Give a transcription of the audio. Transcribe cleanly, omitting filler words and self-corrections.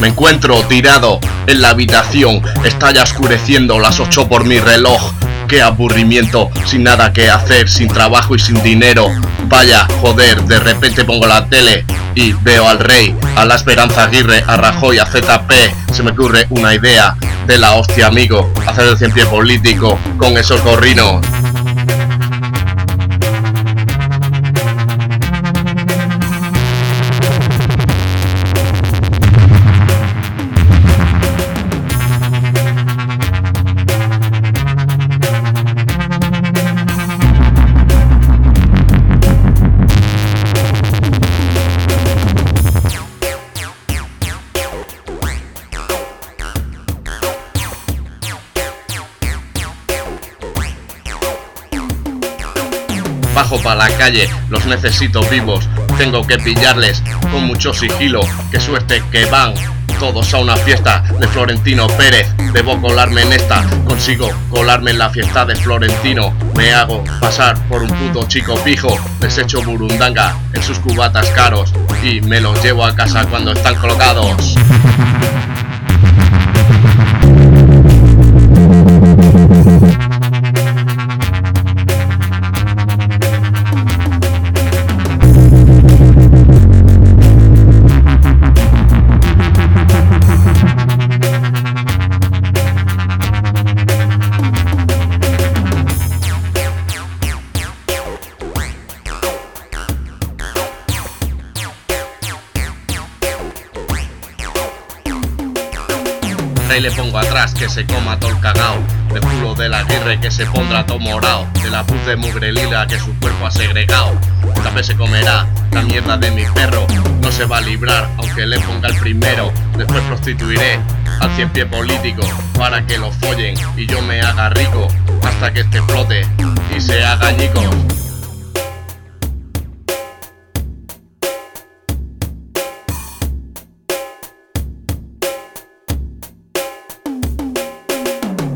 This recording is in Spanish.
Me encuentro tirado en la habitación, está ya oscureciendo, las 8 por mi reloj. Qué aburrimiento, sin nada que hacer, sin trabajo y sin dinero. Vaya, joder, de repente pongo la tele y veo al Rey, a la Esperanza Aguirre, a Rajoy, a ZP. Se me ocurre una idea de la hostia, amigo, hacer el 100 pie político con esos gorrinos. Bajo pa' la calle, los necesito vivos, tengo que pillarles con mucho sigilo. Qué suerte que van todos a una fiesta de Florentino Pérez. Debo colarme en esta, consigo colarme en la fiesta de Florentino. Me hago pasar por un puto chico pijo, les echo burundanga en sus cubatas caros y me los llevo a casa cuando están colocados. Rey le pongo atrás, que se coma todo el cagao. De culo de la Aguirre, que se pondrá todo morao. De la puz de mugre lila, que su cuerpo ha segregado. También se comerá la mierda de mi perro. No se va a librar, aunque le ponga el primero. Después prostituiré al 100 pie político para que lo follen y yo me haga rico hasta que este flote y se haga ñicos.